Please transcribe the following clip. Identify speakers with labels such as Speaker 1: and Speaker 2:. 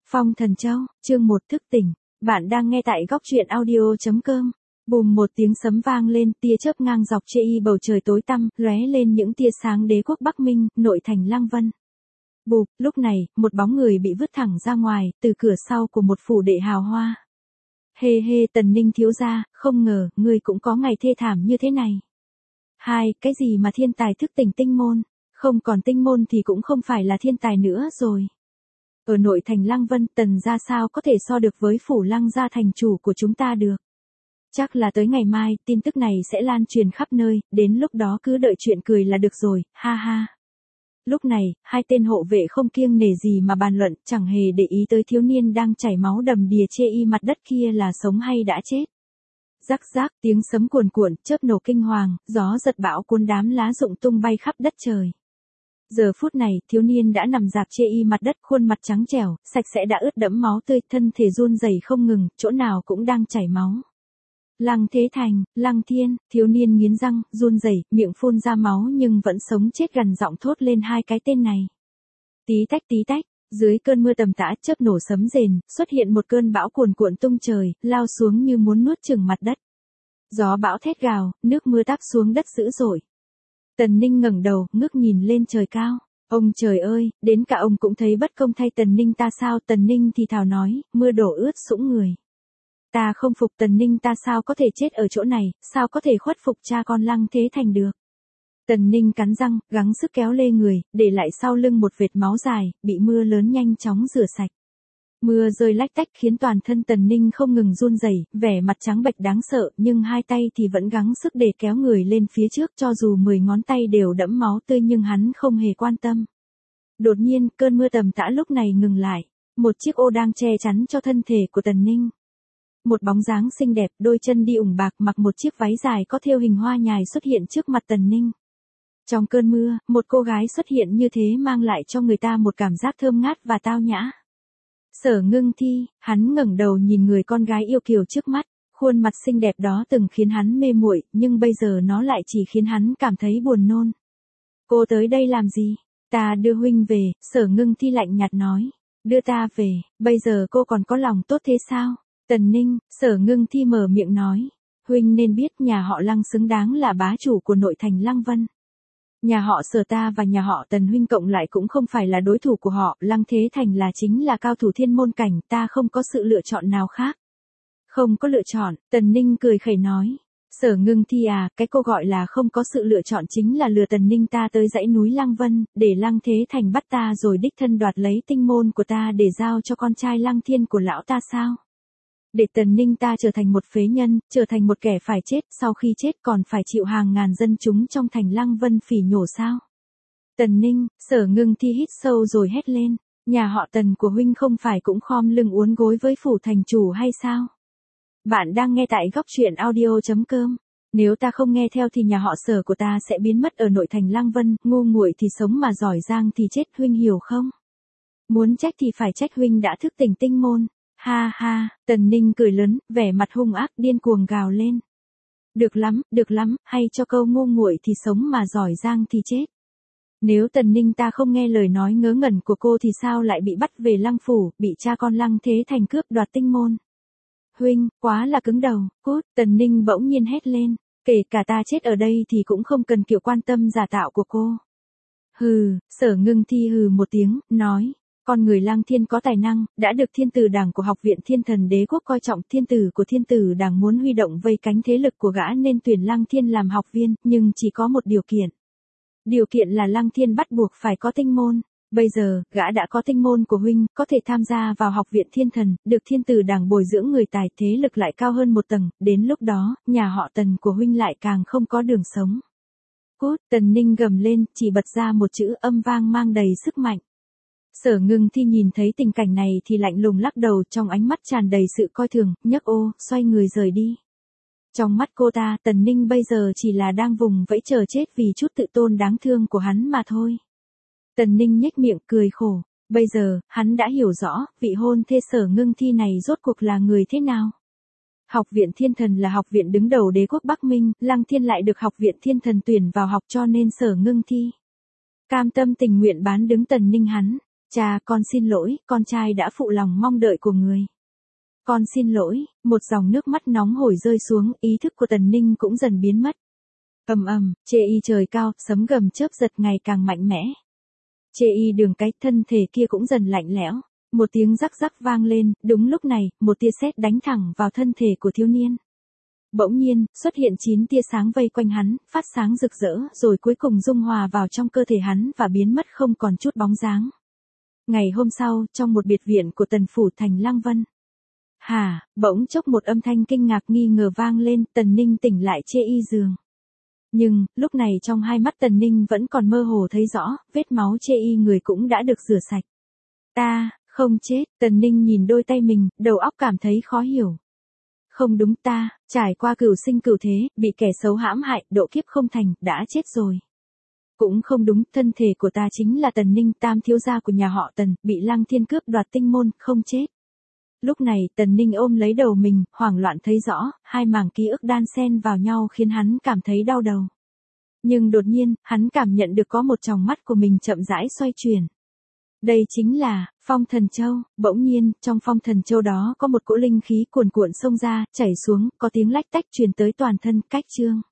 Speaker 1: Phong Thần Châu, chương 1 thức tỉnh. Bạn đang nghe tại góc truyện audio.com. Bùm một tiếng sấm vang lên, tia chớp ngang dọc chê y bầu trời tối tăm, lóe lên những tia sáng đế quốc Bắc Minh, nội thành Lăng Vân. Bụp, lúc này, một bóng người bị vứt thẳng ra ngoài, từ cửa sau của một phủ đệ hào hoa. Hê hê, Tần Ninh thiếu gia, không ngờ, ngươi cũng có ngày thê thảm như thế này. Hai, cái gì mà thiên tài thức tỉnh tinh môn, không còn tinh môn thì cũng không phải là thiên tài nữa rồi. Ở nội thành Lăng Vân, Tần gia sao có thể so được với phủ Lăng gia thành chủ của chúng ta được. Chắc là tới ngày mai, tin tức này sẽ lan truyền khắp nơi, đến lúc đó cứ đợi chuyện cười là được rồi, ha ha. Lúc này, hai tên hộ vệ không kiêng nể gì mà bàn luận, chẳng hề để ý tới thiếu niên đang chảy máu đầm đìa chê y mặt đất kia là sống hay đã chết. Rắc rác, tiếng sấm cuồn cuộn, chớp nổ kinh hoàng, gió giật bão cuốn đám lá rụng tung bay khắp đất trời. Giờ phút này, thiếu niên đã nằm rạp chê y mặt đất, khuôn mặt trắng trẻo, sạch sẽ đã ướt đẫm máu tươi, thân thể run rẩy không ngừng, chỗ nào cũng đang chảy máu. Lăng Thế Thành, Lăng Thiên, thiếu niên nghiến răng, run rẩy, miệng phun ra máu nhưng vẫn sống chết gần giọng thốt lên hai cái tên này. Tí tách, dưới cơn mưa tầm tã chớp nổ sấm rền, xuất hiện một cơn bão cuồn cuộn tung trời, lao xuống như muốn nuốt chửng mặt đất. Gió bão thét gào, nước mưa táp xuống đất dữ dội. Tần Ninh ngẩng đầu, ngước nhìn lên trời cao. Ông trời ơi, đến cả ông cũng thấy bất công thay Tần Ninh ta sao? Tần Ninh thì thào nói, mưa đổ ướt sũng người. Ta không phục Tần Ninh ta sao có thể chết ở chỗ này, sao có thể khuất phục cha con Lăng Thế Thành được. Tần Ninh cắn răng, gắng sức kéo lê người, để lại sau lưng một vệt máu dài, bị mưa lớn nhanh chóng rửa sạch. Mưa rơi lách tách khiến toàn thân Tần Ninh không ngừng run rẩy, vẻ mặt trắng bệch đáng sợ, nhưng hai tay thì vẫn gắng sức để kéo người lên phía trước, cho dù 10 ngón tay đều đẫm máu tươi nhưng hắn không hề quan tâm. Đột nhiên, cơn mưa tầm tã lúc này ngừng lại, một chiếc ô đang che chắn cho thân thể của Tần Ninh. Một bóng dáng xinh đẹp, đôi chân đi ủng bạc mặc một chiếc váy dài có thêu hình hoa nhài xuất hiện trước mặt Tần Ninh. Trong cơn mưa, một cô gái xuất hiện như thế mang lại cho người ta một cảm giác thơm ngát và tao nhã. Sở Ngưng Thi, hắn ngẩng đầu nhìn người con gái yêu kiều trước mắt, khuôn mặt xinh đẹp đó từng khiến hắn mê muội, nhưng bây giờ nó lại chỉ khiến hắn cảm thấy buồn nôn. Cô tới đây làm gì? Ta đưa huynh về, Sở Ngưng Thi lạnh nhạt nói. Đưa ta về, bây giờ cô còn có lòng tốt thế sao? Tần Ninh, Sở Ngưng Thi mở miệng nói. Huynh nên biết nhà họ Lăng xứng đáng là bá chủ của nội thành Lăng Vân. Nhà họ Sở ta và nhà họ Tần huynh cộng lại cũng không phải là đối thủ của họ, Lăng Thế Thành là chính là cao thủ thiên môn cảnh, ta không có sự lựa chọn nào khác. Không có lựa chọn, Tần Ninh cười khẩy nói. Sở Ngưng Thi à, cái cô gọi là không có sự lựa chọn chính là lừa Tần Ninh ta tới dãy núi Lăng Vân, để Lăng Thế Thành bắt ta rồi đích thân đoạt lấy tinh môn của ta để giao cho con trai Lăng Thiên của lão ta sao? Để Tần Ninh ta trở thành một phế nhân, trở thành một kẻ phải chết, sau khi chết còn phải chịu hàng ngàn dân chúng trong thành Lăng Vân phỉ nhổ sao? Tần Ninh, Sở Ngưng Thi hít sâu rồi hét lên, nhà họ Tần của huynh không phải cũng khom lưng uốn gối với phủ thành chủ hay sao? Bạn đang nghe tại góc truyện audio.com. Nếu ta không nghe theo thì nhà họ Sở của ta sẽ biến mất ở nội thành Lăng Vân, ngu muội thì sống mà giỏi giang thì chết, huynh hiểu không? Muốn trách thì phải trách huynh đã thức tỉnh tinh môn. Ha ha, Tần Ninh cười lớn, vẻ mặt hung ác điên cuồng gào lên. Được lắm, hay cho câu ngu muội thì sống mà giỏi giang thì chết. Nếu Tần Ninh ta không nghe lời nói ngớ ngẩn của cô thì sao lại bị bắt về Lăng phủ, bị cha con Lăng Thế Thành cướp đoạt tinh môn. Huynh, quá là cứng đầu, cút, Tần Ninh bỗng nhiên hét lên, kể cả ta chết ở đây thì cũng không cần kiểu quan tâm giả tạo của cô. Hừ, Sở Ngưng Thi hừ một tiếng, nói. Con người Lăng Thiên có tài năng, đã được thiên tử đảng của học viện Thiên Thần Đế quốc coi trọng, thiên tử của thiên tử đảng muốn huy động vây cánh thế lực của gã nên tuyển Lăng Thiên làm học viên, nhưng chỉ có một điều kiện. Điều kiện là Lăng Thiên bắt buộc phải có tinh môn. Bây giờ, gã đã có tinh môn của huynh, có thể tham gia vào học viện Thiên Thần, được thiên tử đảng bồi dưỡng người tài, thế lực lại cao hơn một tầng, đến lúc đó, nhà họ Tần của huynh lại càng không có đường sống. Cút, Tần Ninh gầm lên, chỉ bật ra một chữ âm vang mang đầy sức mạnh. Sở Ngưng Thi nhìn thấy tình cảnh này thì lạnh lùng lắc đầu, trong ánh mắt tràn đầy sự coi thường, nhấc ô, xoay người rời đi. Trong mắt cô ta, Tần Ninh bây giờ chỉ là đang vùng vẫy chờ chết vì chút tự tôn đáng thương của hắn mà thôi. Tần Ninh nhếch miệng cười khổ, bây giờ, hắn đã hiểu rõ, vị hôn thê Sở Ngưng Thi này rốt cuộc là người thế nào. Học viện Thiên Thần là học viện đứng đầu đế quốc Bắc Minh, Lăng Thiên lại được học viện Thiên Thần tuyển vào học cho nên Sở Ngưng Thi cam tâm tình nguyện bán đứng Tần Ninh hắn. Cha, con xin lỗi, con trai đã phụ lòng mong đợi của người. Con xin lỗi, một dòng nước mắt nóng hổi rơi xuống, ý thức của Tần Ninh cũng dần biến mất. Ầm ầm, chê y trời cao, sấm gầm chớp giật ngày càng mạnh mẽ. Chê y đường cái, thân thể kia cũng dần lạnh lẽo. Một tiếng rắc rắc vang lên, đúng lúc này, một tia sét đánh thẳng vào thân thể của thiếu niên. Bỗng nhiên, xuất hiện 9 tia sáng vây quanh hắn, phát sáng rực rỡ, rồi cuối cùng dung hòa vào trong cơ thể hắn và biến mất không còn chút bóng dáng. Ngày hôm sau, trong một biệt viện của Tần phủ thành Lăng Vân. Bỗng chốc một âm thanh kinh ngạc nghi ngờ vang lên, Tần Ninh tỉnh lại chê y giường. Nhưng, lúc này trong hai mắt Tần Ninh vẫn còn mơ hồ thấy rõ, vết máu chê y người cũng đã được rửa sạch. Ta, không chết, Tần Ninh nhìn đôi tay mình, đầu óc cảm thấy khó hiểu. Không đúng, ta, trải qua cửu sinh cửu thế, bị kẻ xấu hãm hại, độ kiếp không thành, đã chết rồi. Cũng không đúng, thân thể của ta chính là Tần Ninh, tam thiếu gia của nhà họ Tần, bị Lăng Thiên cướp đoạt tinh môn, không chết. Lúc này, Tần Ninh ôm lấy đầu mình, hoảng loạn thấy rõ, hai mảng ký ức đan xen vào nhau khiến hắn cảm thấy đau đầu. Nhưng đột nhiên, hắn cảm nhận được có một tròng mắt của mình chậm rãi xoay chuyển. Đây chính là Phong Thần Châu. Bỗng nhiên, trong Phong Thần Châu đó có một cỗ linh khí cuồn cuộn xông ra, chảy xuống, có tiếng lách tách truyền tới toàn thân. Cách chương